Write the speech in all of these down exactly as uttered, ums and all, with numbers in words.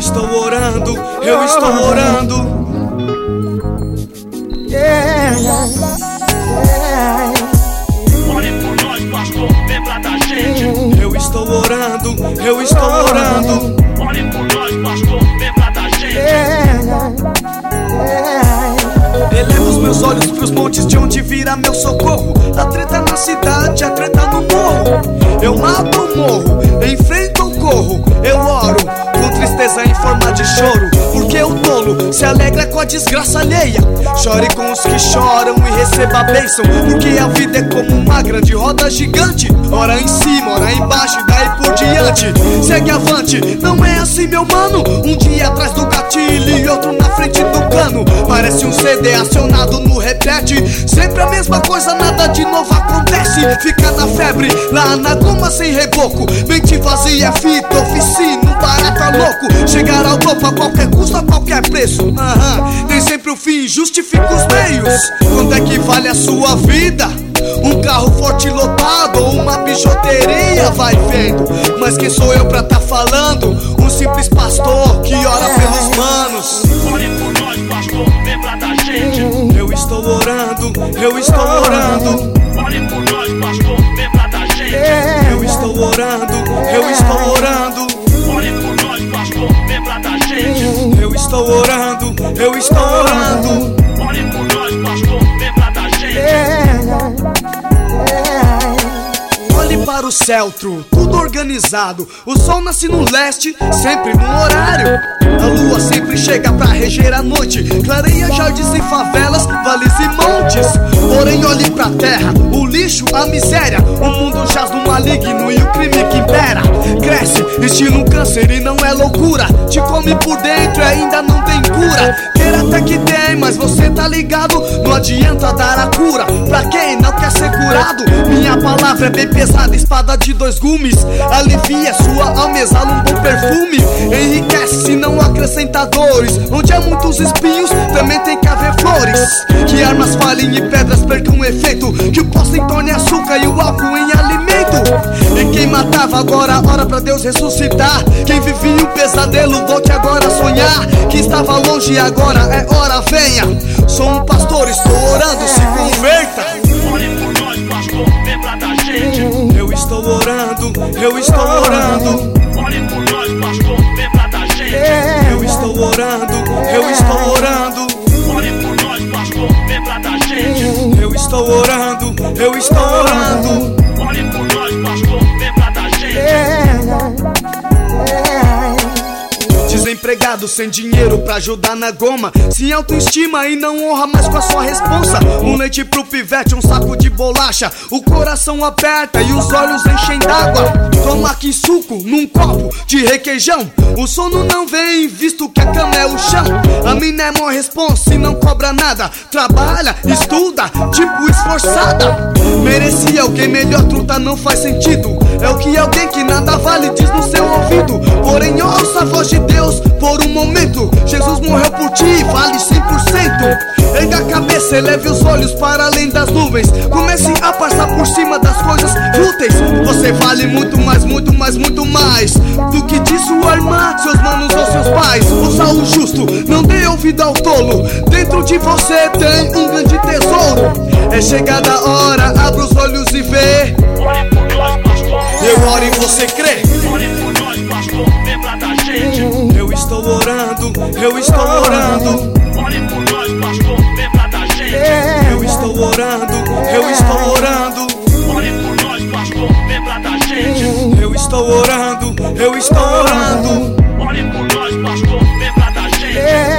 estou orando, eu estou orando. Yeah, yeah. Ore por nós, pastor, lembra da gente. Eu estou orando, eu estou orando. Ore por nós, pastor, lembra da gente. Yeah, yeah. Elevo os meus olhos pros montes de onde virá meu socorro. A treta na cidade, a treta no morro. Eu mato ou morro, enfrento ou corro. Eu oro com tristeza em forma de choro, porque o tolo se alegra com a desgraça alheia. Chore com os que choram e receba a bênção, porque a vida é como uma grande roda gigante. Ora em cima, ora embaixo e daí por diante. Segue avante, não é assim meu mano. Um dia atrás do gatilho e outro na frente do cano. Parece um C D acionado no repete. Sempre a mesma coisa, nada de novo acontece. Fica na febre, lá na goma sem reboco. Mente vazia, fita, oficina, um barato é louco. Chegar ao topo a qualquer custo, a qualquer preço. Aham, nem sempre o fim justifica os meios. Quanto é que vale a sua vida? Um carro forte lotado ou uma bijuteria, vai vendo. Mas quem sou eu pra tá falando? Um simples pastor que ora pelos manos. Ore por nós, pastor, lembra da gente. Eu estou orando, eu estou orando. Ore por nós, pastor, lembra da gente. Eu estou orando, eu estou orando. Ore por nós, pastor, lembra da gente. Eu estou orando, eu estou orando. Ore por nós, pastor, lembra da gente. Olhe para o céu, true, tudo organizado. O sol nasce no leste, sempre no horário. A lua sempre chega pra reger a noite. Clareia jardins e favelas, vales e montes. Porém olhe pra terra, o lixo, a miséria. O mundo jaz no maligno e o crime que impera. Cresce, estilo um câncer e não é loucura. Te come por dentro e ainda não tem cura. Ter até que tem, mas você tá ligado. Não adianta dar a cura pra quem não quer ser curado. Minha palavra é bem pesada, espada de dois gumes. Alivia sua alma, exala um bom perfume. Enriquece se não acrescenta dores. Onde há muitos espinhos, também tem que haver flores. Que armas falhem e pedras percam efeito. Que o pólen torne açúcar e o álcool em alimento. E quem matava agora ora pra Deus ressuscitar. Quem vivia um pesadelo volte agora a sonhar. Quem estava longe agora é hora, venha. Sou um pastor, estou orando, se converta. Ore por nós, pastor, lembra da gente. Eu estou orando, eu estou orando. Ore por nós, pastor, lembra da gente. Eu estou orando, eu estou orando. Ore por nós, pastor, lembra da gente. Eu estou orando, eu estou orando. Ore por nós, pastor, lembra da gente. Desempregado, sem dinheiro pra ajudar na goma. Sem autoestima e não honra mais com a sua responsa. Um leite pro pivete, um saco de bolacha. O coração aperta e os olhos enchem d'água. Toma aqui suco num copo de requeijão. O sono não vem, visto que a cama é o chão. A mina é mó responsa e não cobra nada. Trabalha, estuda, tipo esforçada. Merecia alguém melhor, truta não faz sentido. É o que alguém que nada vale diz no seu ouvido. Porém ouça a voz de Deus por um momento. Jesus morreu por ti, vale cem por cento. Erga a cabeça, eleve os olhos para além das nuvens. Comece a passar por cima das coisas fúteis. Você vale muito mais, muito mais, muito mais do que diz sua irmã, seus manos ou seus pais. Ouça o justo, não dê ouvido ao tolo. Dentro de você tem um grande tesouro. É chegada a hora, abra os olhos e vê. Ore por nós, pastor. Eu oro e você crê. Ore por nós, pastor, lembra da gente. Eu estou orando, eu estou orando. Ore por nós, pastor, lembra da gente. Eu estou orando, eu estou orando. Ore por nós, pastor, lembra da gente. Eu estou orando, eu estou orando. Ore por nós, pastor, lembra da gente.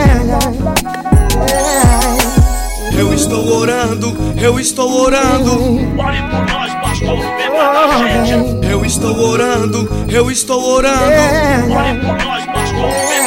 Eu estou orando, eu estou orando. Ore por nós, pastor, lembra da gente. Eu estou orando, eu estou orando. Ore por nós, pastor, lembra